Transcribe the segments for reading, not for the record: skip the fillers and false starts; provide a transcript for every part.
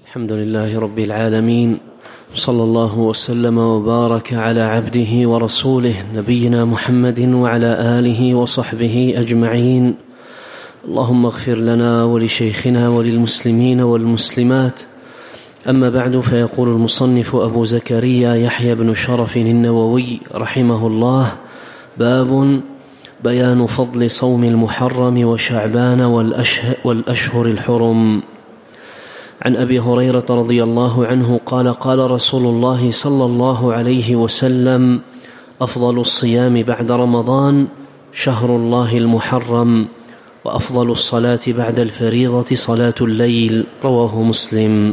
الحمد لله رب العالمين، صلى الله وسلم وبارك على عبده ورسوله نبينا محمد وعلى آله وصحبه أجمعين. اللهم اغفر لنا ولشيخنا وللمسلمين والمسلمات. أما بعد، فيقول المصنف أبو زكريا يحيى بن شرف النووي رحمه الله: باب بيان فضل صوم المحرم وشعبان والأشهر الحرم. عن أبي هريرة رضي الله عنه قال: قال رسول الله صلى الله عليه وسلم: أفضل الصيام بعد رمضان شهر الله المحرم، وأفضل الصلاة بعد الفريضة صلاة الليل. رواه مسلم.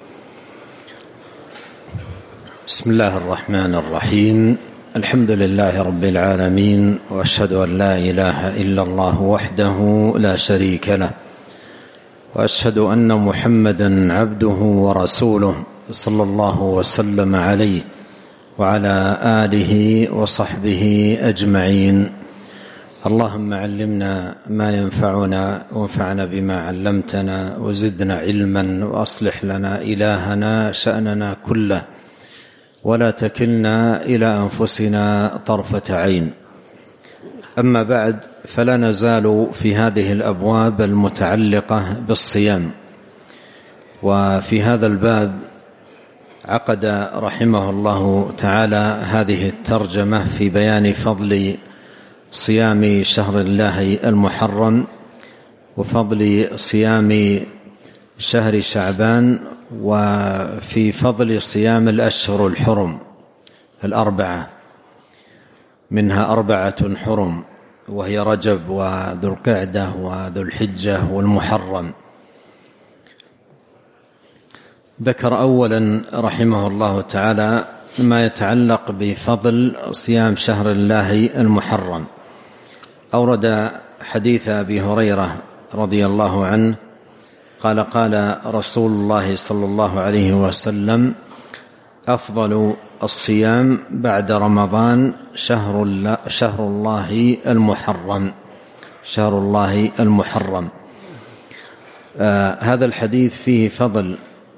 بسم الله الرحمن الرحيم. الحمد لله رب العالمين، وأشهد أن لا إله إلا الله وحده لا شريك له، وأشهد أن محمدا عبده ورسوله صلى الله وسلم عليه وعلى آله وصحبه أجمعين. اللهم علمنا ما ينفعنا، وانفعنا بما علمتنا، وزدنا علما، وأصلح لنا إلهنا شأننا كله، ولا تكلنا إلى أنفسنا طرفة عين. أما بعد، فلا نزال في هذه الأبواب المتعلقة بالصيام. وفي هذا الباب عقد رحمه الله تعالى هذه الترجمة في بيان فضل صيام شهر الله المحرم، وفضل صيام شهر شعبان، وفي فضل صيام الأشهر الحرم الأربعة، منها 4 حرم، وهي رجب وذو القعدة وذو الحجة والمحرم. ذكر أولا رحمه الله تعالى ما يتعلق بفضل صيام شهر الله المحرم. أورد حديث أبي هريرة رضي الله عنه قال: قال رسول الله صلى الله عليه وسلم: أفضل الصيام بعد رمضان شهر الله المحرم، شهر الله المحرم. هذا الحديث فيه فضل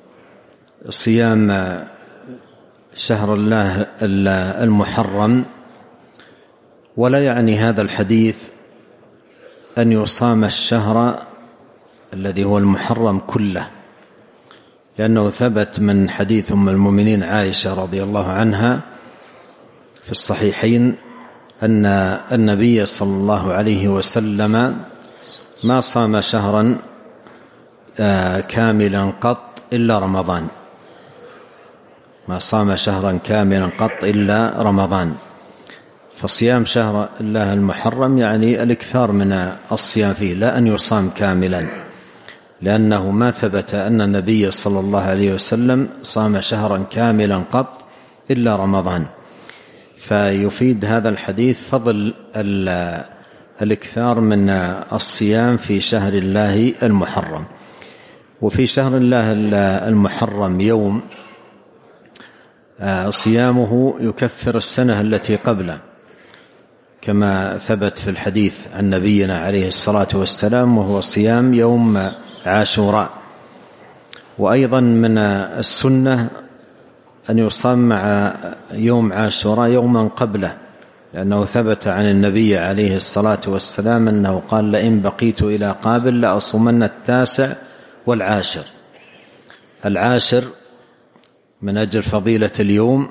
صيام شهر الله المحرم، ولا يعني هذا الحديث أن يصام الشهر الذي هو المحرم كله، لأنه ثبت من حديث أم المؤمنين عائشة رضي الله عنها في الصحيحين أن النبي صلى الله عليه وسلم ما صام شهرا كاملا قط إلا رمضان، ما صام شهرا كاملا قط إلا رمضان. فصيام شهر الله المحرم يعني الإكثار من الصيام فيه، لا أن يصام كاملا، لأنه ما ثبت أن النبي صلى الله عليه وسلم صام شهرا كاملا قط إلا رمضان. فيفيد هذا الحديث فضل الإكثار من الصيام في شهر الله المحرم. وفي شهر الله المحرم يوم صيامه يكفر السنة التي قبله، كما ثبت في الحديث عن نبينا عليه الصلاة والسلام، وهو صيام يوم عاشوراء. وأيضا من السنة أن يصام مع يوم عاشوراء يوما قبله، لأنه ثبت عن النبي عليه الصلاة والسلام أنه قال: لئن بقيت إلى قابل لأصومن 9 والعاشر. العاشر من أجل فضيلة اليوم،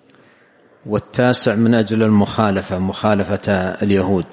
9 من أجل مخالفة اليهود.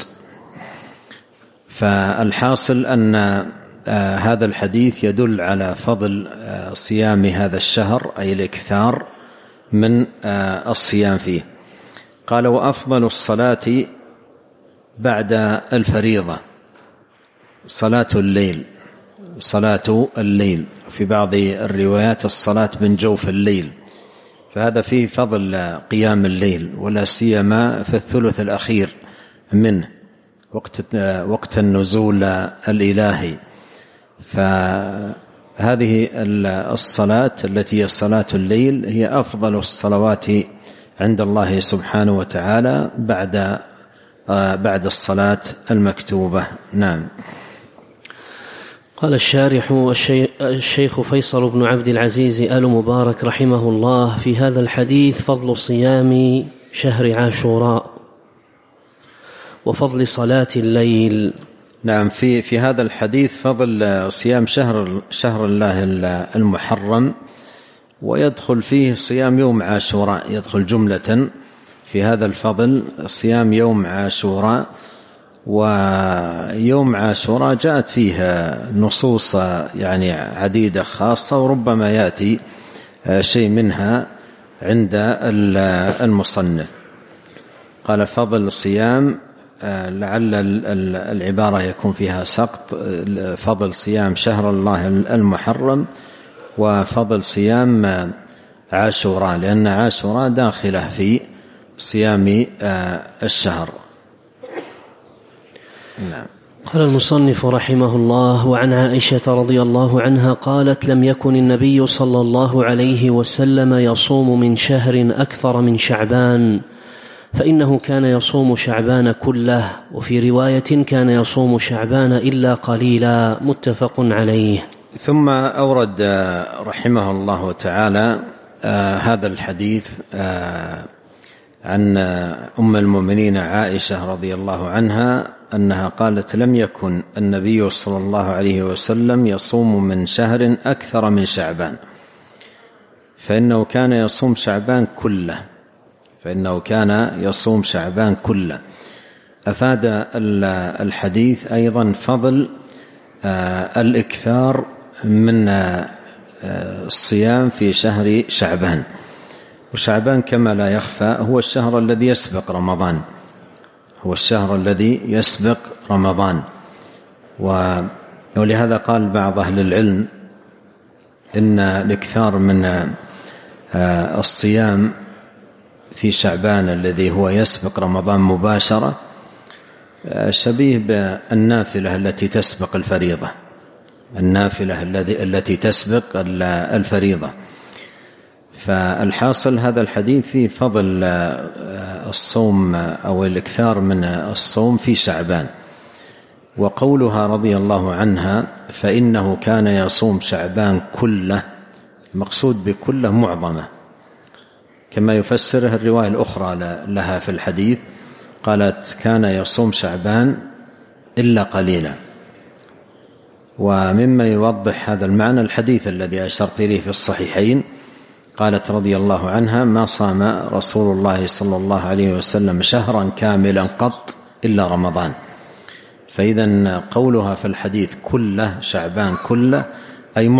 فالحاصل أن هذا الحديث يدل على فضل صيام هذا الشهر، أي الإكثار من الصيام فيه. قال: وأفضل الصلاة بعد الفريضة صلاة الليل، صلاة الليل، في بعض الروايات الصلاة من جوف الليل. فهذا فيه فضل قيام الليل، ولا سيما في الثلث الأخير منه، وقت النزول الإلهي. فهذه الصلاة التي هي صلاة الليل هي أفضل الصلوات عند الله سبحانه وتعالى بعد الصلاة المكتوبة. نعم. قال الشارح الشيخ فيصل بن عبد العزيز آل مبارك رحمه الله: في هذا الحديث فضل صيام شهر عاشوراء وفضل صلاة الليل. نعم، في هذا الحديث فضل صيام شهر الله المحرم، ويدخل فيه صيام يوم عاشوراء، يدخل جملة في هذا الفضل صيام يوم عاشوراء. ويوم عاشوراء جاءت فيها نصوص يعني عديدة خاصة، وربما يأتي شيء منها عند المصنف. قال فضل صيام، لعل العبارة يكون فيها سقط، فضل صيام شهر الله المحرم وفضل صيام عاشوراء، لأن عاشوراء داخلة في صيام الشهر. نعم. قال المصنف رحمه الله: وعن عائشة رضي الله عنها قالت: لم يكن النبي صلى الله عليه وسلم يصوم من شهر أكثر من شعبان، فإنه كان يصوم شعبان كله، وفي رواية كان يصوم شعبان إلا قليلا، متفق عليه. ثم أورد رحمه الله تعالى هذا الحديث عن أم المؤمنين عائشة رضي الله عنها أنها قالت: لم يكن النبي صلى الله عليه وسلم يصوم من شهر أكثر من شعبان، فإنه كان يصوم شعبان كله. أفاد الحديث أيضا فضل الإكثار من الصيام في شهر شعبان. وشعبان كما لا يخفى هو الشهر الذي يسبق رمضان، ولهذا قال بعض أهل العلم إن الإكثار من الصيام في شعبان الذي هو يسبق رمضان مباشرة شبيه بالنافلة التي تسبق الفريضة، التي تسبق الفريضة. فالحاصل هذا الحديث فيه فضل الصوم أو الإكثار من الصوم في شعبان. وقولها رضي الله عنها فإنه كان يصوم شعبان كله، المقصود بكله معظمة، كما يفسرها الرواية الأخرى لها في الحديث، قالت كان يصوم شعبان إلا قليلا. ومما يوضح هذا المعنى الحديث الذي أشرت إليه في الصحيحين، قالت رضي الله عنها: ما صام رسول الله صلى الله عليه وسلم شهرا كاملا قط إلا رمضان. فإذا قولها في الحديث كله شعبان كله أي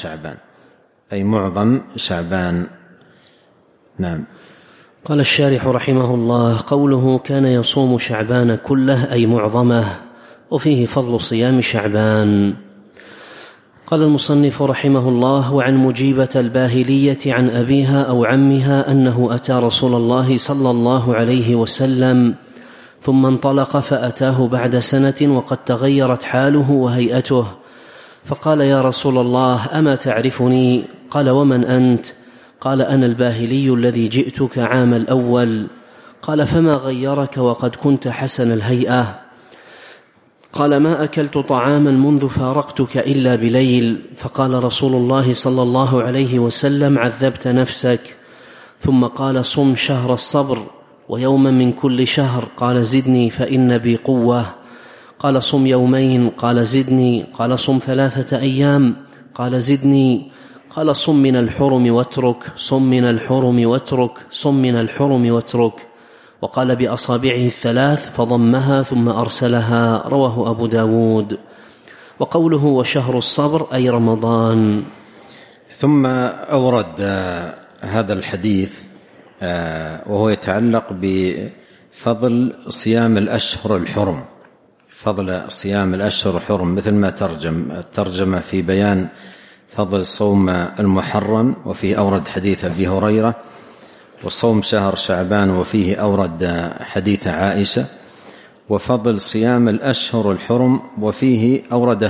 معظم شعبان. نعم. قال الشارح رحمه الله: قوله كان يصوم شعبان كله أي معظمه، وفيه فضل صيام شعبان. قال المصنف رحمه الله: وعن مجيبة الباهلية عن أبيها أو عمها أنه أتى رسول الله صلى الله عليه وسلم ثم انطلق فأتاه بعد سنة وقد تغيرت حاله وهيئته، فقال: يا رسول الله، أما تعرفني؟ قال: ومن أنت؟ قال: أنا الباهلي الذي جئتك عام الأول. قال: فما غيرك وقد كنت حسن الهيئة؟ قال: ما أكلت طعاما منذ فارقتك إلا بليل. فقال رسول الله صلى الله عليه وسلم: عذبت نفسك. ثم قال: صم شهر الصبر ويوما من كل شهر. قال: زدني فإن بي قوة. قال: صم يومين. قال: زدني. قال: صم 3 أيام. قال: زدني. قال: صم من الحرم واترك، صم من الحرم واترك، صم من الحرم واترك. وقال بأصابعه 3 فضمها ثم أرسلها. رواه أبو داود. وقوله وشهر الصبر أي رمضان. ثم أورد هذا الحديث وهو يتعلق بفضل صيام الأشهر الحرم، فضل صيام الأشهر الحرم، مثل ما الترجمة في بيان فضل صوم المحرم، وفيه أورد حديث أبي هريرة، وصوم شهر شعبان وفيه أورد حديث عائشة، وفضل صيام الأشهر الحرم وفيه أورد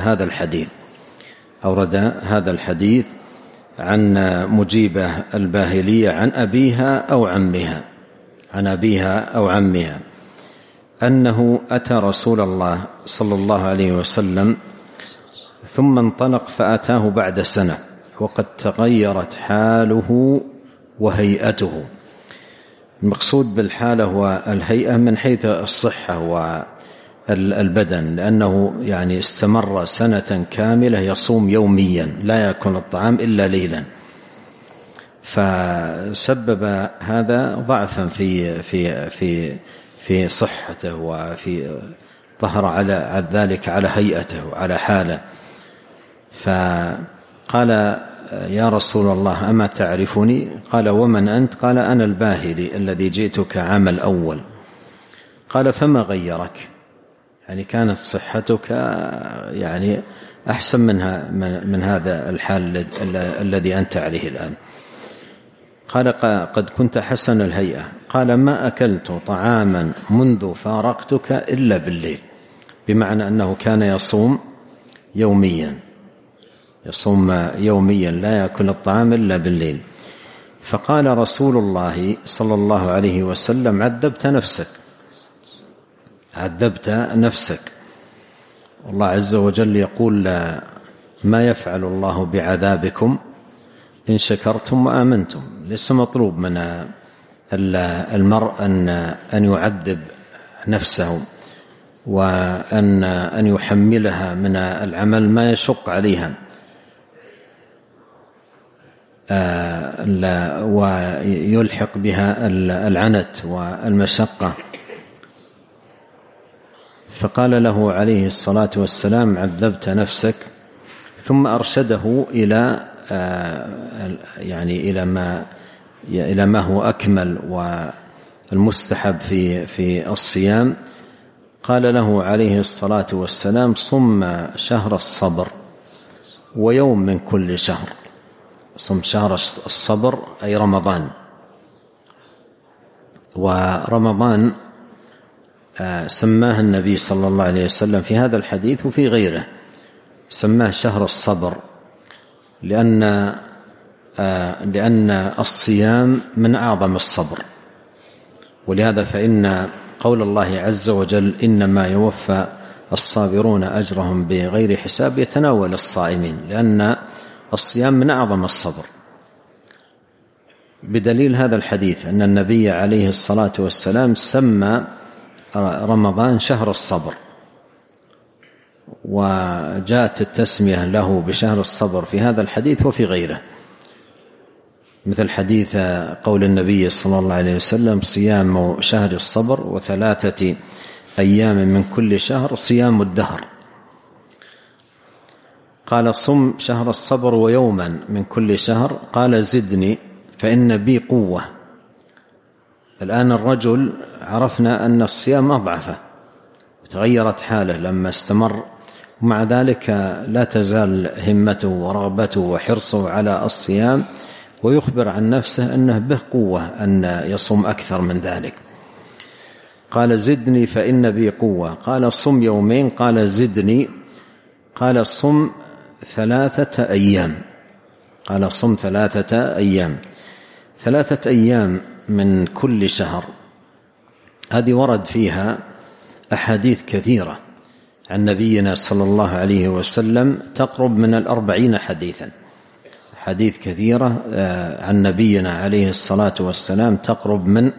هذا الحديث عن مجيبة الباهلية عن أبيها أو عمها أنه أتى رسول الله صلى الله عليه وسلم ثم انطلق فأتاه بعد سنة وقد تغيرت حاله وهيئته. المقصود بالحالة والهيئة من حيث الصحة والبدن، لأنه يعني استمر سنة كاملة يصوم يوميا لا يأكل الطعام إلا ليلا، فسبب هذا ضعفا في صحته، وفي ظهر على ذلك على هيئته وعلى حاله. فقال: يا رسول الله أما تعرفني؟ قال: ومن أنت؟ قال: أنا الباهلي الذي جئتك عام الأول. قال: فما غيرك؟ يعني كانت صحتك يعني أحسن من هذا الحال الذي أنت عليه الآن. قال: قد كنت حسن الهيئة. قال: ما أكلت طعاما منذ فارقتك إلا بالليل، بمعنى أنه كان يصوم يوميا لا يأكل الطعام إلا بالليل. فقال رسول الله صلى الله عليه وسلم: عذبت نفسك. والله عز وجل يقول: ما يفعل الله بعذابكم إن شكرتم وآمنتم. ليس مطلوب من المرء أن يعذب نفسه وأن يحملها من العمل ما يشق عليها ويلحق بها العنت والمشقة. فقال له عليه الصلاة والسلام: عذبت نفسك. ثم أرشده إلى ما هو أكمل والمستحب في الصيام. قال له عليه الصلاة والسلام: صم شهر الصبر ويوم من كل شهر. صم شهر الصبر أي رمضان، ورمضان سماه النبي صلى الله عليه وسلم في هذا الحديث وفي غيره، سماه شهر الصبر لأن الصيام من أعظم الصبر. ولهذا فإن قول الله عز وجل: إنما يوفى الصابرون أجرهم بغير حساب يتناول الصائمين، لأن الصيام من أعظم الصبر. بدليل هذا الحديث أن النبي عليه الصلاة والسلام سمى رمضان شهر الصبر، وجاءت التسمية له بشهر الصبر في هذا الحديث وفي غيره، مثل حديث قول النبي صلى الله عليه وسلم: صيام شهر الصبر و3 أيام من كل شهر صيام الدهر. قال: صم شهر الصبر ويوما من كل شهر. قال: زدني فإن بي قوة. الآن الرجل عرفنا أن الصيام أضعفه، تغيرت حاله لما استمر، ومع ذلك لا تزال همته ورغبته وحرصه على الصيام، ويخبر عن نفسه أنه به قوة أن يصوم أكثر من ذلك. قال: زدني فإن بي قوة. قال: صم يومين. قال: زدني. قال: صم 3 أيام. قال: صم 3 أيام. 3 أيام من كل شهر، هذه ورد فيها أحاديث كثيرة عن نبينا صلى الله عليه وسلم، تقرب من 40 حديثا، حديث كثيرة عن نبينا عليه الصلاة والسلام تقرب من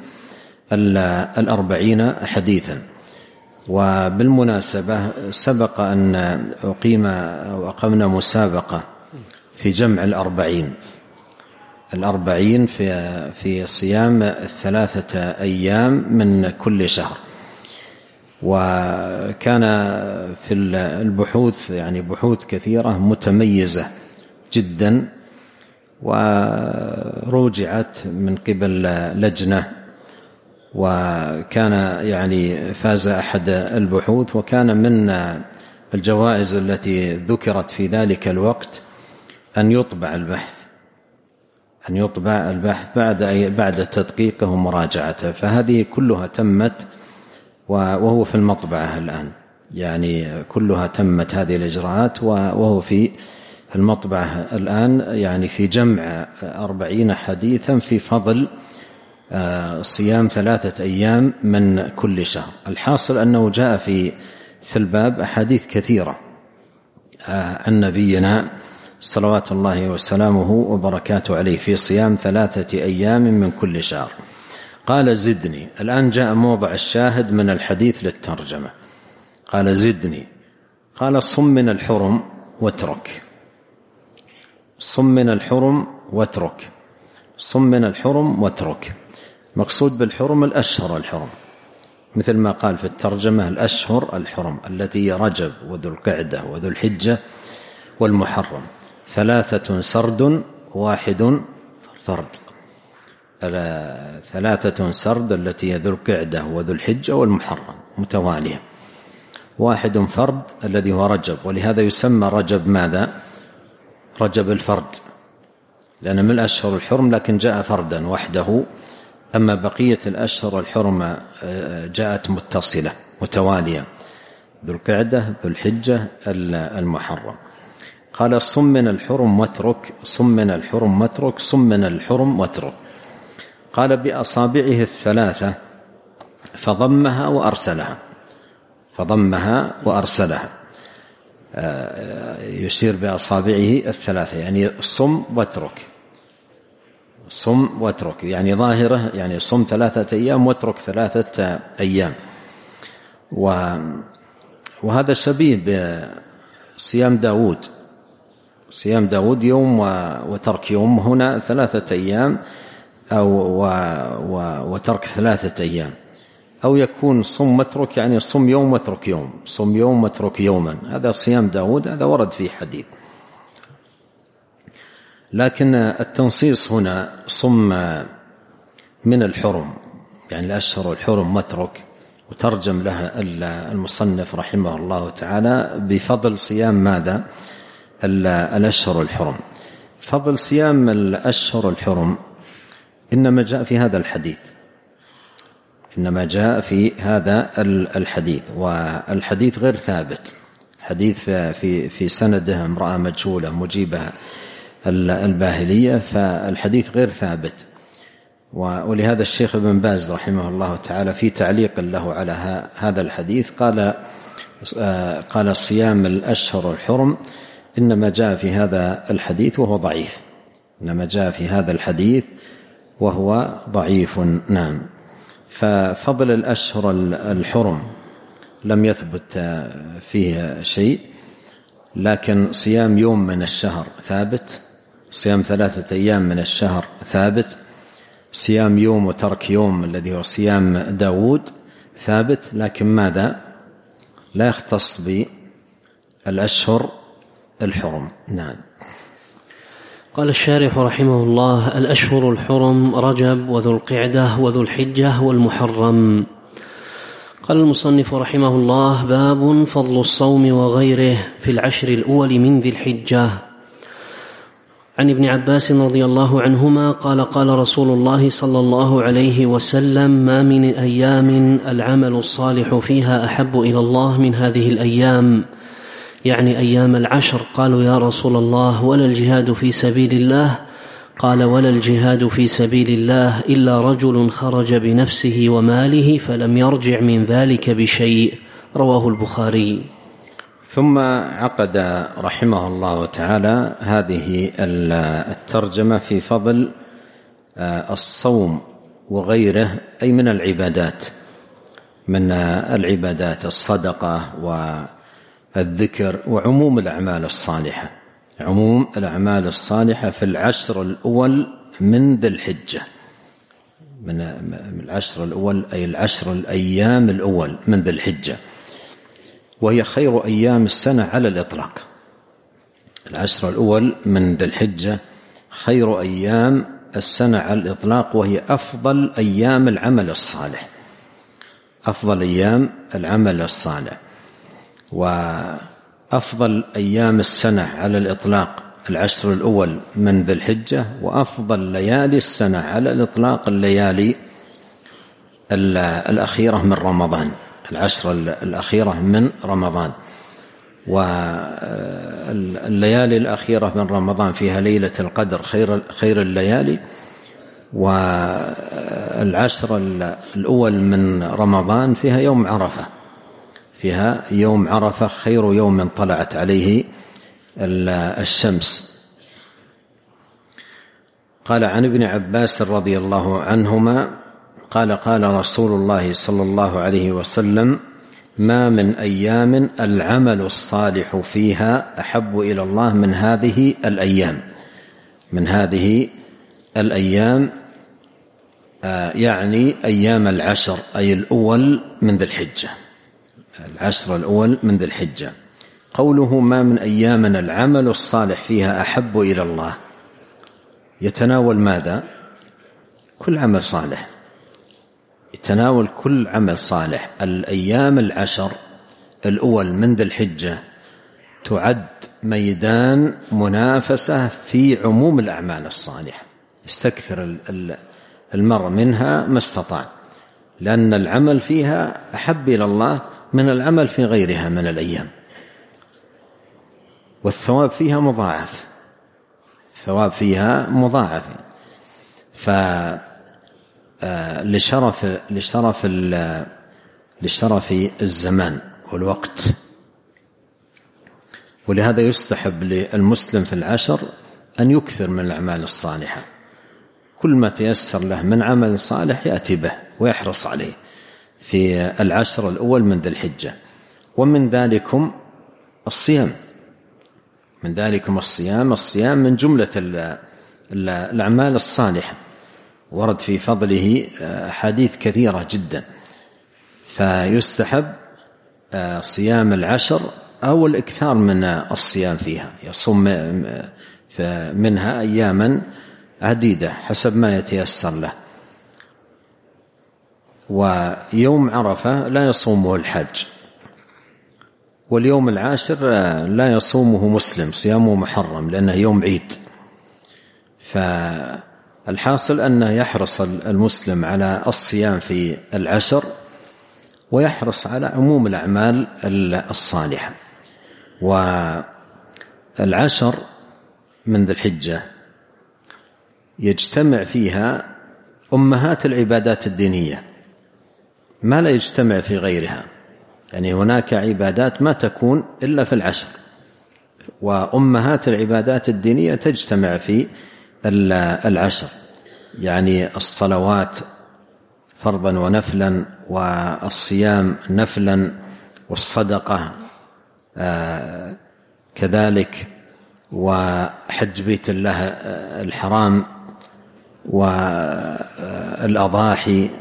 40 حديثا. وبالمناسبة سبق أن أقمنا مسابقة في جمع 40 في صيام 3 أيام من كل شهر. وكان في البحوث يعني بحوث كثيرة متميزة جدا، وروجعت من قبل لجنة، وكان يعني فاز أحد البحوث، وكان من الجوائز التي ذكرت في ذلك الوقت أن يطبع البحث بعد تدقيقه ومراجعته. فهذه كلها تمت وهو في المطبعة الآن، يعني كلها تمت هذه الإجراءات وهو في المطبعة الآن، يعني في جمع 40 حديثا في فضل صيام 3 أيام من كل شهر. الحاصل أنه جاء في الباب أحاديث كثيرة عن نبينا صلوات الله وسلامه وبركاته عليه في صيام 3 أيام من كل شهر. قال زدني. الآن جاء موضع الشاهد من الحديث للترجمة. قال زدني. قال صم من الحرم واترك. صم من الحرم واترك. صم من الحرم واترك. مقصود بالحرم الأشهر الحرم، مثل ما قال في الترجمة الأشهر الحرم التي رجب وذو القعدة وذو الحجة والمحرم، 3 سرد 1 فرد. 3 سرد التي ذو القعدة وذو الحجة والمحرم متوالية، 1 فرد الذي هو رجب، ولهذا يسمى رجب ماذا؟ رجب الفرد، لأن من الأشهر الحرم لكن جاء فردا وحده، أما بقية الأشهر الحرم جاءت متصلة متوالية، ذو القعدة ذو الحجة المحرم. قال صم من الحرم واترك. صم من الحرم واترك. صم من الحرم واترك. قال بأصابعه 3 فضمها وأرسلها. فضمها وأرسلها، يشير بأصابعه 3 يعني صم واترك. صم واترك يعني ظاهرة، يعني صم 3 أيام واترك 3 أيام. وهذا شبيه بصيام داود. صيام داود يوم وترك يوم، هنا 3 أيام وترك 3 أيام، أو يكون صم واترك يعني صم يوم واترك يوم، صم يوم واترك يوما. هذا صيام داود، هذا ورد فيه حديث. لكن التنصيص هنا صم من الحرم يعني الأشهر الحرم واترك، وترجم لها المصنف رحمه الله تعالى بفضل صيام ماذا؟ الأشهر الحرم. فضل صيام الأشهر الحرم إنما جاء في هذا الحديث، إنما جاء في هذا الحديث، والحديث غير ثابت. حديث في سنده امرأة مجهولة مجيبة الباهلية، فالحديث غير ثابت. ولهذا الشيخ ابن باز رحمه الله تعالى في تعليق له على هذا الحديث قال صيام الأشهر الحرم إنما جاء في هذا الحديث وهو ضعيف. إنما جاء في هذا الحديث وهو ضعيف. نعم. ففضل الأشهر الحرم لم يثبت فيه شيء، لكن صيام يوم من الشهر ثابت، صيام 3 أيام من الشهر ثابت، صيام يوم وترك يوم الذي هو صيام داود ثابت، لكن ماذا؟ لا يختص بالأشهر الحرم. نعم. قال الشارح رحمه الله: الأشهر الحرم رجب وذو القعدة وذو الحجة والمحرم. قال المصنف رحمه الله: باب فضل الصوم وغيره في العشر الأول من ذي الحجة. عن ابن عباس رضي الله عنهما قال: قال رسول الله صلى الله عليه وسلم: ما من أيام العمل الصالح فيها أحب إلى الله من هذه الأيام، يعني أيام العشر. قالوا: يا رسول الله ولا الجهاد في سبيل الله؟ قال: ولا الجهاد في سبيل الله إلا رجل خرج بنفسه وماله فلم يرجع من ذلك بشيء. رواه البخاري. ثم عقد رحمه الله تعالى هذه الترجمة في فضل الصوم وغيره، أي من العبادات، من العبادات الصدقة والذكر وعموم الأعمال الصالحة، عموم الأعمال الصالحة في العشر الأول من ذي الحجة، من العشر الأول أي العشر الأيام الأول من ذي الحجة، وهي خير أيام السنة على الإطلاق. العشر الأول من ذي الحجة خير أيام السنة على الإطلاق، وهي أفضل أيام العمل الصالح، أفضل أيام العمل الصالح. وأفضل أيام السنة على الإطلاق العشر الأول من ذي الحجة، وأفضل ليالي السنة على الإطلاق الليالي الأخيرة من رمضان، العشر الأخيرة من رمضان. والليالي الأخيرة من رمضان فيها ليلة القدر خير الليالي، والعشر الأول من رمضان فيها يوم عرفة، فيها يوم عرفة خير يوم طلعت عليه الشمس. قال عن ابن عباس رضي الله عنهما قال قال رسول الله صلى الله عليه وسلم: ما من أيام العمل الصالح فيها أحب إلى الله من هذه الأيام، يعني أيام العشر، أي الأول من ذي الحجة، العشر الأول من ذي الحجة. قوله ما من أيام العمل الصالح فيها أحب إلى الله يتناول ماذا؟ كل عمل صالح، يتناول كل عمل صالح. الأيام العشر الأول من ذي الحجة تعد ميدان منافسة في عموم الأعمال الصالحة، يستكثر المرء منها ما استطاع، لأن العمل فيها أحب إلى الله من العمل في غيرها من الأيام، والثواب فيها مضاعف، الثواب فيها مضاعف. لشرف الزمان والوقت، ولهذا يستحب للمسلم في العشر أن يكثر من الأعمال الصالحة، كل ما تيسر له من عمل صالح يأتي به ويحرص عليه في العشر الأول من ذي الحجة. ومن ذلكم الصيام، الصيام من جملة الأعمال الصالحة، ورد في فضله أحاديث كثيرة جدا، فيستحب صيام العشر أو الإكثار من الصيام فيها، يصوم منها أياما عديدة حسب ما يتيسر له. ويوم عرفة لا يصومه الحاج، واليوم العاشر لا يصومه مسلم، صيامه محرم لأنه يوم عيد. فالحاصل أنه يحرص المسلم على الصيام في العشر، ويحرص على عموم الأعمال الصالحة. والعشر من ذي الحجة يجتمع فيها أمهات العبادات الدينية ما لا يجتمع في غيرها، يعني هناك عبادات ما تكون إلا في العشر، وأمهات العبادات الدينية تجتمع في العشر، يعني الصلوات فرضا ونفلا، والصيام نفلا، والصدقة كذلك، وحج بيت الله الحرام، والأضاحي،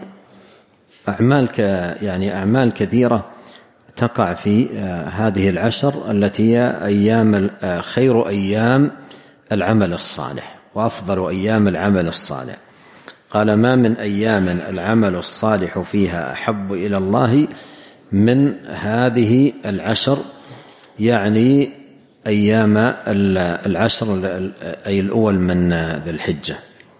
أعمال كثيرة تقع في هذه العشر التي هي خير أيام العمل الصالح وأفضل أيام العمل الصالح. قال ما من أيام العمل الصالح فيها أحب إلى الله من هذه العشر، يعني أيام العشر أي الأول من ذي الحجة.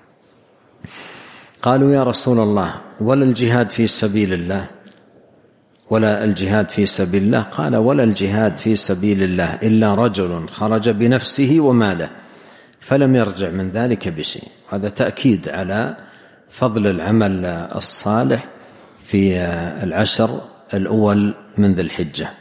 قالوا يا رسول الله ولا الجهاد في سبيل الله؟ ولا الجهاد في سبيل الله؟ قال ولا الجهاد في سبيل الله إلا رجل خرج بنفسه وماله فلم يرجع من ذلك بشيء. هذا تأكيد على فضل العمل الصالح في العشر الأول من ذي الحجة.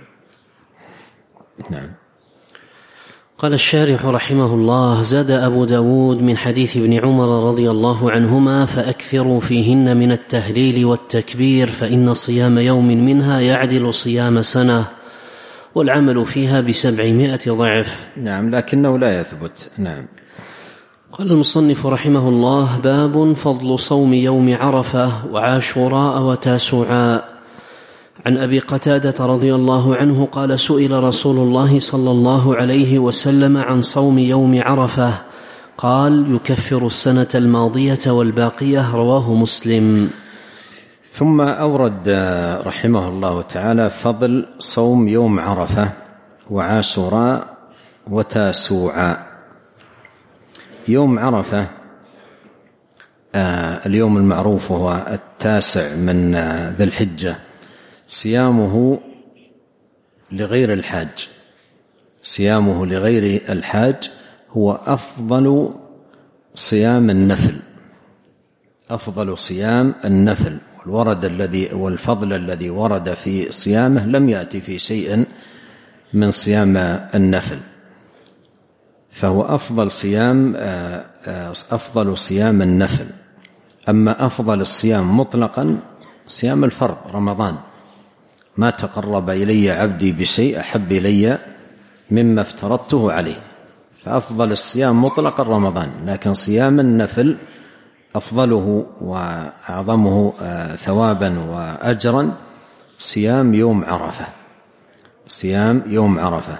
نعم. قال الشارح رحمه الله: زاد أبو داود من حديث ابن عمر رضي الله عنهما: فأكثروا فيهن من التهليل والتكبير، فإن صيام يوم منها يعدل صيام سنة، والعمل فيها ب700 ضعف. نعم، لكنه لا يثبت. نعم. قال المصنف رحمه الله: باب فضل صوم يوم عرفة وعاشوراء وتاسوعاء. عن أبي قتادة رضي الله عنه قال: سئل رسول الله صلى الله عليه وسلم عن صوم يوم عرفة، قال: يكفر السنة الماضية والباقية. رواه مسلم. ثم أورد رحمه الله تعالى فضل صوم يوم عرفة وعاشوراء وتاسوعاء. يوم عرفة اليوم المعروف هو 9 من ذي الحجة، صيامه لغير الحاج، صيامه لغير الحاج هو أفضل صيام النفل، أفضل صيام النفل. والفضل الذي ورد في صيامه لم يأتي في شيء من صيام النفل. فهو أفضل صيام النفل. أما أفضل الصيام مطلقا صيام الفرض رمضان، ما تقرب إلي عبدي بشيء أحب إلي مما افترضته عليه، فأفضل الصيام مطلقا رمضان. لكن صيام النفل أفضله وأعظمه ثوابا وأجرا صيام يوم عرفة، صيام يوم عرفة.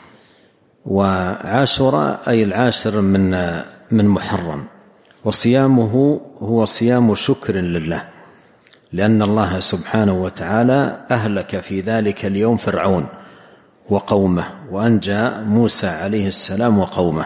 وعاشوراء أي العاشر من محرم، وصيامه هو صيام شكر لله، لأن الله سبحانه وتعالى أهلك في ذلك اليوم فرعون وقومه، وأنجى موسى عليه السلام وقومه.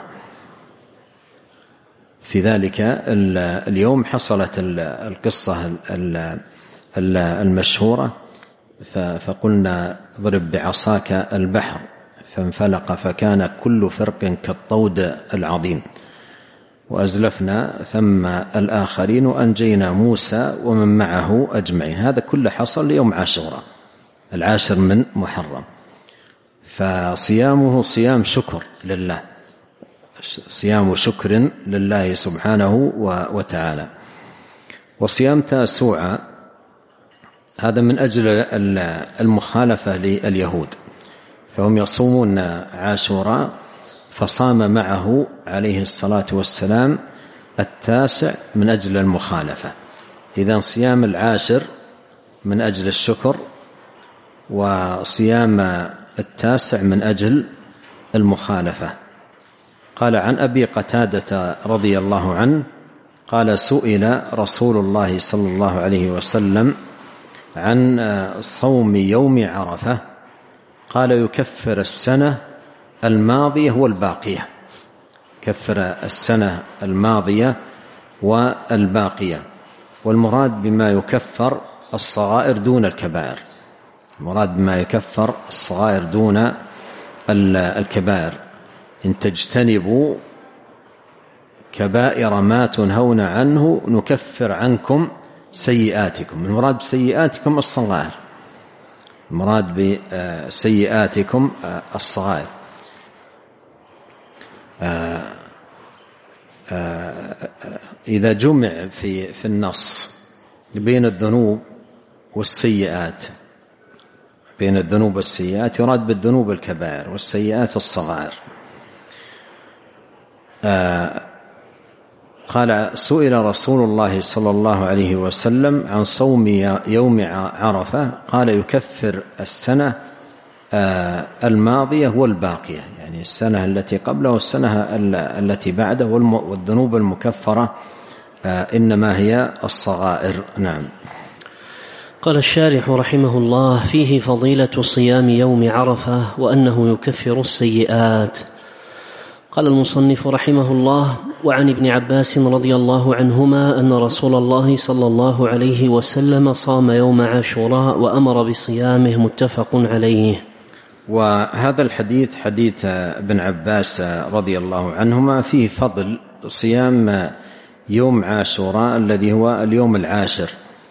في ذلك اليوم حصلت القصة المشهورة، فقلنا اضرب بعصاك البحر فانفلق فكان كل فرق كالطود العظيم، وأزلفنا ثم الآخرين وأنجينا موسى ومن معه أجمعين. هذا كله حصل يوم عاشوراء العاشر من محرم، فصيامه صيام شكر لله، صيام شكر لله سبحانه وتعالى. وصيام تاسوعا هذا من أجل المخالفة لليهود، فهم يصومون عاشوراء، فصام معه عليه الصلاة والسلام التاسع من أجل المخالفة. إذن صيام العاشر من أجل الشكر، وصيام التاسع من أجل المخالفة. قال عن أبي قتادة رضي الله عنه قال سئل رسول الله صلى الله عليه وسلم عن صوم يوم عرفة، قال يكفر السنة الماضية والباقية، كفر السنة الماضية والباقية. والمراد بما يكفر الصغائر دون الكبائر، المراد بما يكفر الصغائر دون الكبائر. إن تجتنبوا كبائر ما تنهون عنه نكفر عنكم سيئاتكم. المراد بسيئاتكم الصغائر، المراد بسيئاتكم الصغائر. إذا جمع في النص بين الذنوب والسيئات، بين الذنوب والسيئات يراد بالذنوب الكبائر والسيئات الصغائر. قال سئل رسول الله صلى الله عليه وسلم عن صوم يوم عرفة، قال يكفر السنة الماضية والباقية، يعني السنة التي قبله والسنة التي بعده، والذنوب المكفرة إنما هي الصغائر. نعم. قال الشارح رحمه الله: فيه فضيلة صيام يوم عرفة وأنه يكفر السيئات. قال المصنف رحمه الله: وعن ابن عباس رضي الله عنهما أن رسول الله صلى الله عليه وسلم صام يوم عاشوراء وأمر بصيامه، متفق عليه. وهذا الحديث حديث ابن عباس رضي الله عنهما فيه فضل صيام يوم عاشوراء الذي هو اليوم العاشر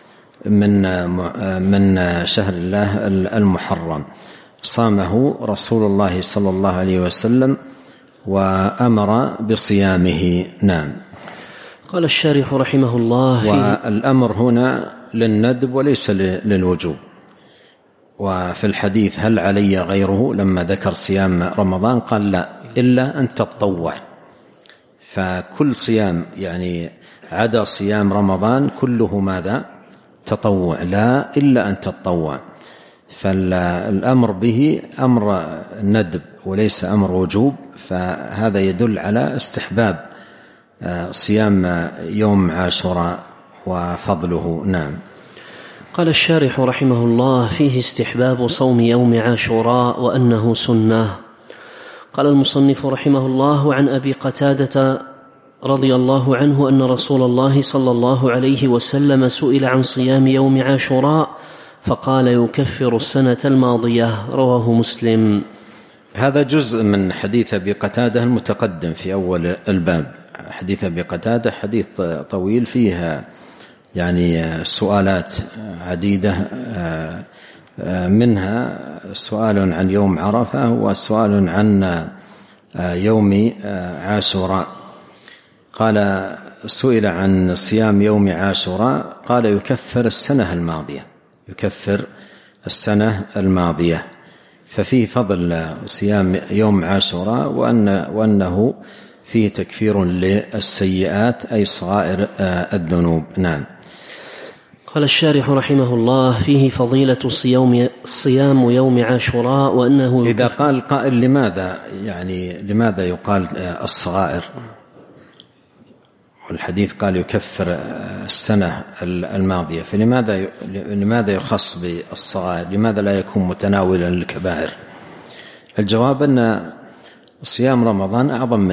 من شهر الله المحرم، صامه رسول الله صلى الله عليه وسلم وأمر بصيامه. نعم. قال الشارح رحمه الله: والأمر هنا للندب وليس للوجوب. وفي الحديث هل علي غيره لما ذكر صيام رمضان قال لا، إلا أن تتطوع. فكل صيام يعني عدا صيام رمضان كله ماذا؟ تطوع، لا إلا أن تتطوع. فالأمر به أمر ندب وليس أمر وجوب، فهذا يدل على استحباب صيام يوم عاشوراء وفضله. نعم. قال الشارح رحمه الله: فيه استحباب صوم يوم عاشوراء وأنه سنة. قال المصنف رحمه الله: عن أبي قتادة رضي الله عنه أن رسول الله صلى الله عليه وسلم سئل عن صيام يوم عاشوراء فقال يكفر السنة الماضية، رواه مسلم. هذا جزء من حديث أبي قتادة المتقدم في أول الباب. حديث أبي قتادة حديث طويل فيها يعني سؤالات عديدة، منها سؤال عن يوم عرفة وسؤال عن يوم عاشوراء. قال سئل عن صيام يوم عاشوراء قال يكفر السنة الماضية، يكفر السنة الماضية. ففيه فضل صيام يوم عاشوراء وأنه فيه تكفير للسيئات أي صغائر الذنوب. نعم. قال الشارح رحمه الله: فيه فضيلة صيام يوم عاشوراء وأنه إذا قال قائل لماذا يقال الصغائر؟ والحديث قال يكفر السنة الماضية، فلماذا يخص بالصغائر؟ لماذا لا يكون متناولا للكبائر؟ الجواب أن صيام رمضان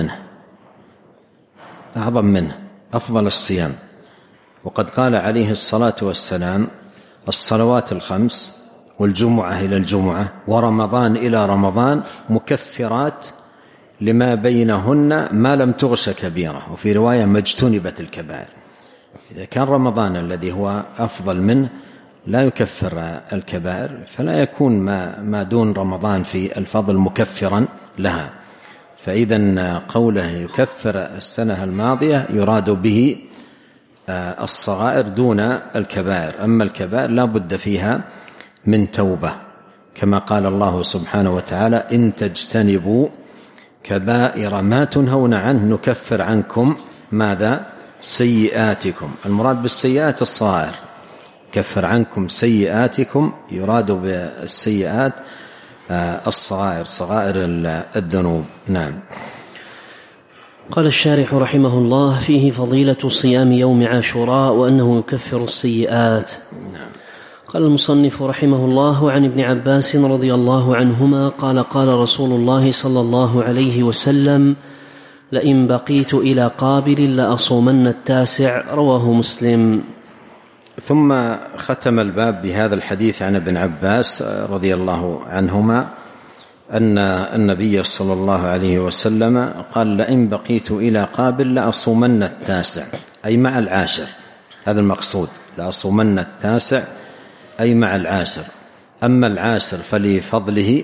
أعظم منه أفضل الصيام. وقد قال عليه الصلاة والسلام: الصلوات الخمس والجمعة إلى الجمعة ورمضان إلى رمضان مكفرات لما بينهن ما لم تغش كبيرة، وفي رواية ما اجتنبت الكبائر. إذا كان رمضان الذي هو أفضل منه لا يكفر الكبائر، فلا يكون ما دون رمضان في الفضل مكفرا لها. فإذا قوله يكفر السنة الماضية يراد به الصغائر دون الكبائر، أما الكبائر لا بد فيها من توبة، كما قال الله سبحانه وتعالى: إن تجتنبوا كبائر ما تنهون عنه نكفر عنكم ماذا؟ سيئاتكم. المراد بالسيئات الصغائر، كفر عنكم سيئاتكم، يراد بالسيئات الصغائر، صغائر الذنوب. نعم. قال الشارح رحمه الله: فيه فضيلة صيام يوم عاشوراء وأنه يكفر السيئات. نعم. قال المصنف رحمه الله: عن ابن عباس رضي الله عنهما قال: قال رسول الله صلى الله عليه وسلم: لئن بقيت إلى قابل لأصومن التاسع. رواه مسلم. ثم ختم الباب بهذا الحديث عن ابن عباس رضي الله عنهما أن النبي صلى الله عليه وسلم قال: لئن بقيت إلى قابل لأصومن التاسع، أي مع العاشر. هذا المقصود، لأصومن التاسع أي مع العاشر. أما العاشر فلفضله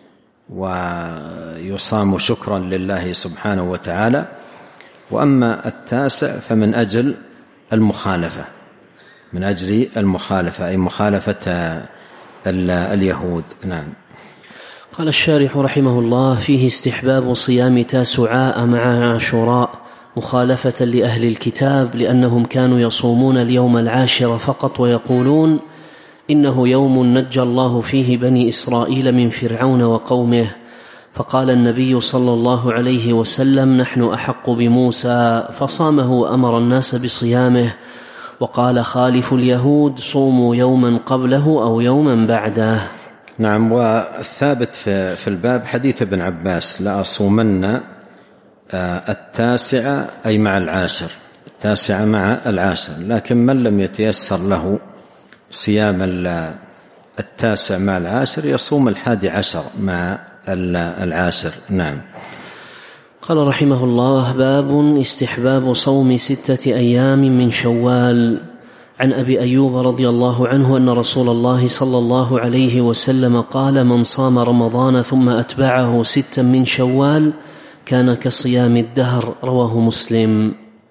ويصام شكرا لله سبحانه وتعالى، وأما التاسع فمن أجل المخالفة، من أجل المخالفة أي مخالفة اليهود. نعم. قال الشارح رحمه الله: فيه استحباب صيام تاسعاء مع عاشوراء مخالفة لأهل الكتاب، لأنهم كانوا يصومون اليوم العاشر فقط ويقولون إنه يوم نجى الله فيه بني إسرائيل من فرعون وقومه، فقال النبي صلى الله عليه وسلم: نحن أحق بموسى، فصامه وأمر الناس بصيامه، وقال: خالفوا اليهود، صوموا يوما قبله أو يوما بعده. نعم. والثابت في الباب حديث ابن عباس: لأصومن التاسع أي مع العاشر، التاسع مع العاشر. لكن من لم يتيسر له صيام التاسع مع العاشر يصوم 11 مع العاشر. نعم. قال رحمه الله: باب استحباب صوم 6 أيام من شوال. عن أبي أيوب رضي الله عنه أن رسول الله صلى الله عليه وسلم قال: من صام رمضان ثم أتبعه 6 من شوال كان كصيام الدهر. رواه مسلم.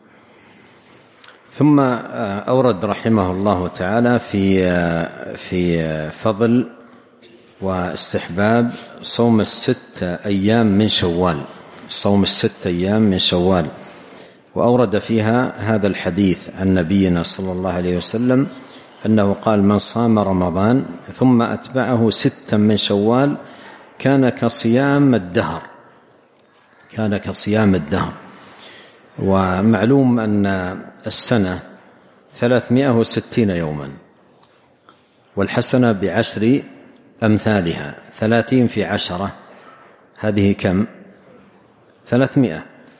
ثم أورد رحمه الله تعالى في فضل واستحباب صوم 6 أيام من شوال، صوم 6 أيام من شوال، وأورد فيها هذا الحديث عن نبينا صلى الله عليه وسلم أنه قال: من صام رمضان ثم أتبعه 6 من شوال كان كصيام الدهر، كان كصيام الدهر. ومعلوم أن السنة 360 يوما، والحسنة ب10 أمثالها، 30 في 10 هذه كم؟ 300.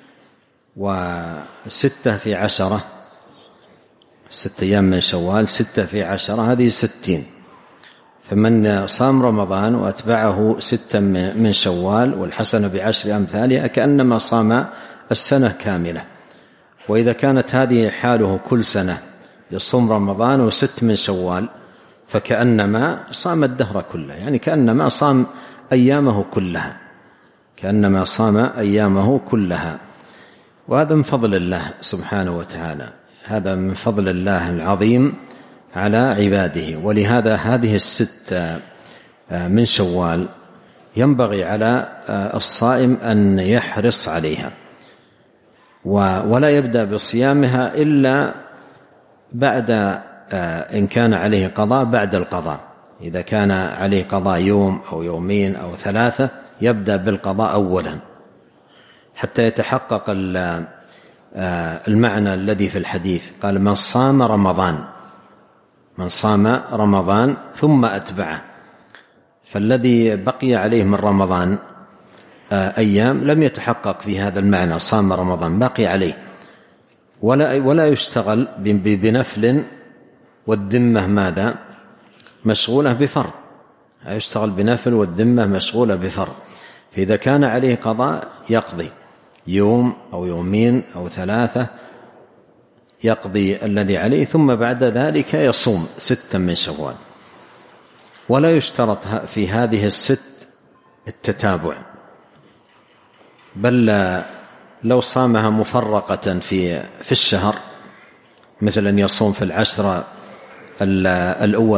6 في 10 6 أيام من شوال، 6 في 10 هذه 60. فمن صام رمضان وأتبعه 6 من شوال والحسنة ب10 أمثالها كأنما صام السنة كاملة. وإذا كانت هذه حاله كل سنة يصوم رمضان و6 من شوال فكأنما صام الدهر كله، يعني كأنما صام أيامه كلها. كأنما صام أيامه كلها. وهذا من فضل الله سبحانه وتعالى، هذا من فضل الله العظيم على عباده. ولهذا هذه الست من شوال ينبغي على الصائم أن يحرص عليها، ولا يبدأ بصيامها إلا بعد إن كان عليه قضاء بعد القضاء. إذا كان عليه قضاء يوم أو يومين أو 3 يبدأ بالقضاء أولا حتى يتحقق المعنى الذي في الحديث. قال: من صام رمضان ثم أتبعه. فالذي بقي عليه من رمضان أيام لم يتحقق في هذا المعنى، صام رمضان بقي عليه، ولا يشتغل بنفل، والذمة ماذا؟ مشغولة بفرض. يشتغل بنفل والذمة مشغولة بفرض. فإذا كان عليه قضاء يقضي يوم أو يومين أو 3 يقضي الذي عليه، ثم بعد ذلك يصوم 6 من شوال. ولا يشترط في هذه الست التتابع، بل لو صامها مفرقة في الشهر، مثلا يصوم في 10 الأول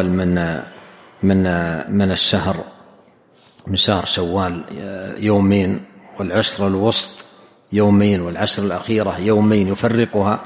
من الشهر، من شهر شوال يومين، وال10 الوسط يومين، وال10 الأخيرة يومين، يفرقها.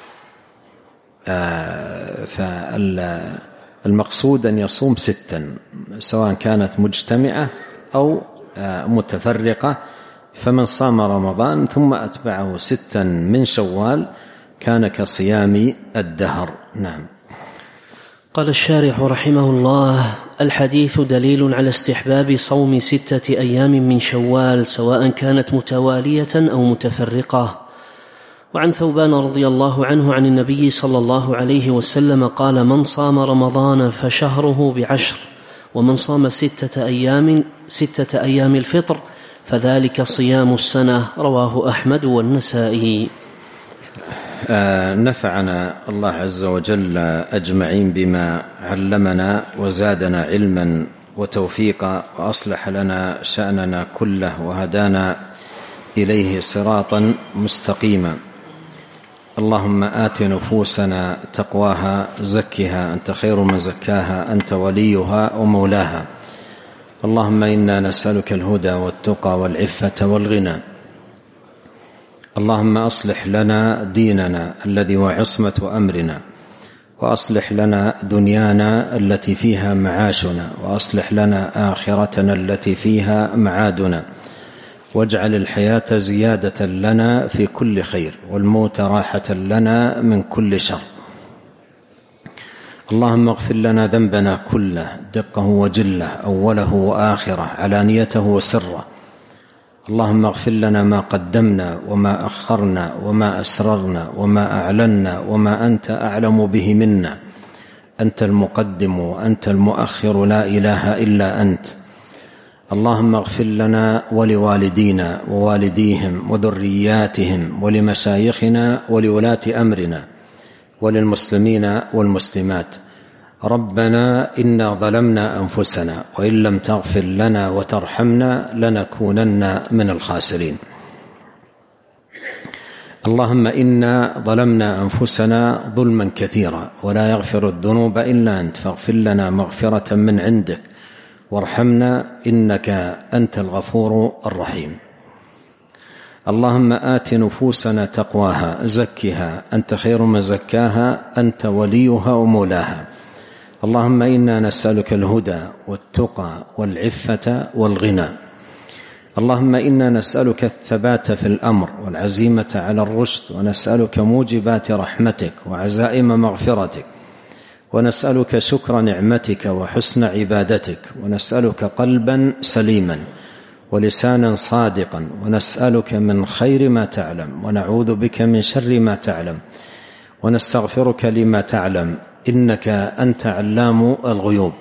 فالمقصود أن يصوم 6 سواء كانت مجتمعة أو متفرقة. فمن صام رمضان ثم أتبعه 6 من شوال كان كصيام الدهر. نعم. قال الشارح رحمه الله: الحديث دليل على استحباب صوم 6 أيام من شوال سواء كانت متوالية أو متفرقة. وعن ثوبان رضي الله عنه عن النبي صلى الله عليه وسلم قال: من صام رمضان فشهره ب10، ومن صام 6 أيام الفطر فذلك صيام السنة. رواه أحمد والنسائي. نفعنا الله عز وجل أجمعين بما علمنا وزادنا علما وتوفيقا، وأصلح لنا شأننا كله، وهدانا إليه صراطا مستقيما. اللهم آت نفوسنا تقواها، زكها أنت خير من زكاها، أنت وليها ومولاها. اللهم إنا نسألك الهدى والتقى والعفة والغنى. اللهم أصلح لنا ديننا الذي هو عصمة أمرنا، وأصلح لنا دنيانا التي فيها معاشنا، وأصلح لنا آخرتنا التي فيها معادنا، واجعل الحياة زيادة لنا في كل خير، والموت راحة لنا من كل شر. اللهم اغفر لنا ذنبنا كله، دقه وجله، أوله وآخره، علانيته وسره. اللهم اغفر لنا ما قدمنا وما أخرنا وما أسررنا وما أعلنا وما أنت أعلم به منا. أنت المقدم وأنت المؤخر، لا إله إلا أنت. اللهم اغفر لنا ولوالدينا ووالديهم وذرياتهم ولمشايخنا ولولاة أمرنا وللمسلمين والمسلمات. ربنا إنا ظلمنا أنفسنا وإن لم تغفر لنا وترحمنا لنكونن من الخاسرين. اللهم إنا ظلمنا أنفسنا ظلما كثيرا ولا يغفر الذنوب إلا أنت، فاغفر لنا مغفرة من عندك وارحمنا إنك أنت الغفور الرحيم. اللهم آت نفوسنا تقواها، زكها أنت خير من زكاها، أنت وليها ومولاها. اللهم إنا نسألك الهدى والتقى والعفة والغنى. اللهم إنا نسألك الثبات في الأمر والعزيمة على الرشد، ونسألك موجبات رحمتك وعزائم مغفرتك، ونسألك شكر نعمتك وحسن عبادتك، ونسألك قلبا سليما ولسانا صادقا، ونسألك من خير ما تعلم، ونعوذ بك من شر ما تعلم، ونستغفرك لما تعلم، إنك أنت علام الغيوب.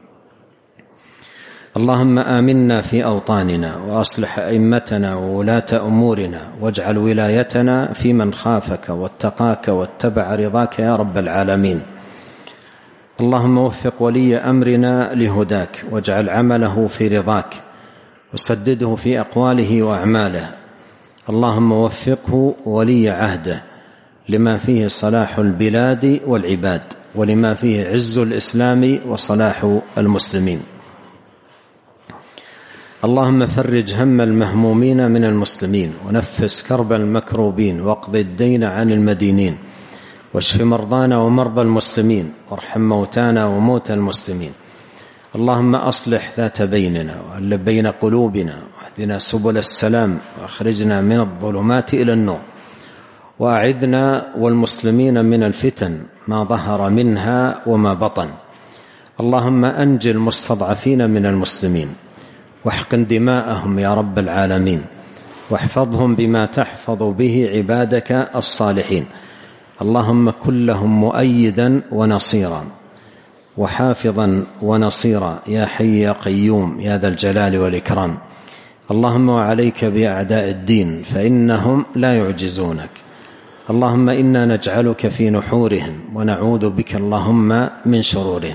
اللهم آمنا في أوطاننا، وأصلح أئمتنا وولاة أمورنا، واجعل ولايتنا في من خافك واتقاك واتبع رضاك يا رب العالمين. اللهم وفق ولي أمرنا لهداك، واجعل عمله في رضاك، وسدده في أقواله وأعماله. اللهم وفقه ولي عهده لما فيه صلاح البلاد والعباد، ولما فيه عز الإسلام وصلاح المسلمين. اللهم فرج هم المهمومين من المسلمين، ونفس كرب المكروبين، واقض الدين عن المدينين، واشف مرضانا ومرضى المسلمين، وارحم موتانا وموتى المسلمين. اللهم أصلح ذات بيننا وألف بين قلوبنا، واهدنا سبل السلام، وأخرجنا من الظلمات إلى النور، وأعذنا والمسلمين من الفتن ما ظهر منها وما بطن. اللهم أنج المستضعفين من المسلمين، واحقن دماءهم يا رب العالمين، واحفظهم بما تحفظ به عبادك الصالحين. اللهم كن لهم مؤيدا ونصيرا، وحافظا ونصيرا، يا حي يا قيوم يا ذا الجلال والإكرام. اللهم وعليك بأعداء الدين فإنهم لا يعجزونك. اللهم إنا نجعلك في نحورهم، ونعوذ بك اللهم من شرورهم.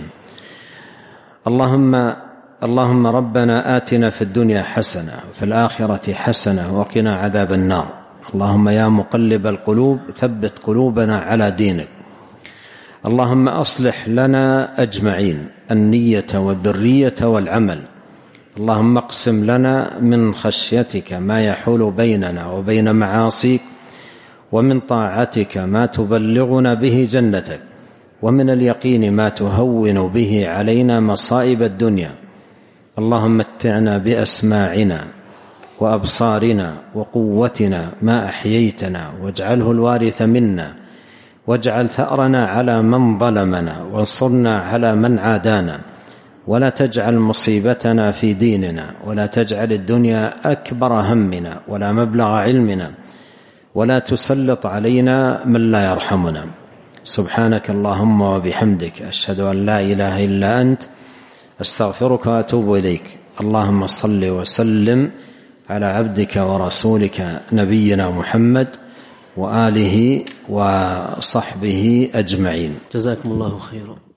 اللهم ربنا آتنا في الدنيا حسنة وفي الآخرة حسنة وقنا عذاب النار. اللهم يا مقلب القلوب ثبت قلوبنا على دينك. اللهم أصلح لنا أجمعين النية والذرية والعمل. اللهم اقسم لنا من خشيتك ما يحول بيننا وبين معاصيك، ومن طاعتك ما تبلغنا به جنتك، ومن اليقين ما تهون به علينا مصائب الدنيا. اللهم متعنا بأسماعنا وأبصارنا وقوتنا ما أحييتنا، واجعله الوارث منا، واجعل ثأرنا على من ظلمنا، وانصرنا على من عادانا، ولا تجعل مصيبتنا في ديننا، ولا تجعل الدنيا أكبر همنا ولا مبلغ علمنا، ولا تسلط علينا من لا يرحمنا. سبحانك اللهم وبحمدك، أشهد أن لا إله إلا أنت، أستغفرك وأتوب إليك. اللهم صل وسلم على عبدك ورسولك نبينا محمد وآله وصحبه أجمعين. جزاكم الله خيرا.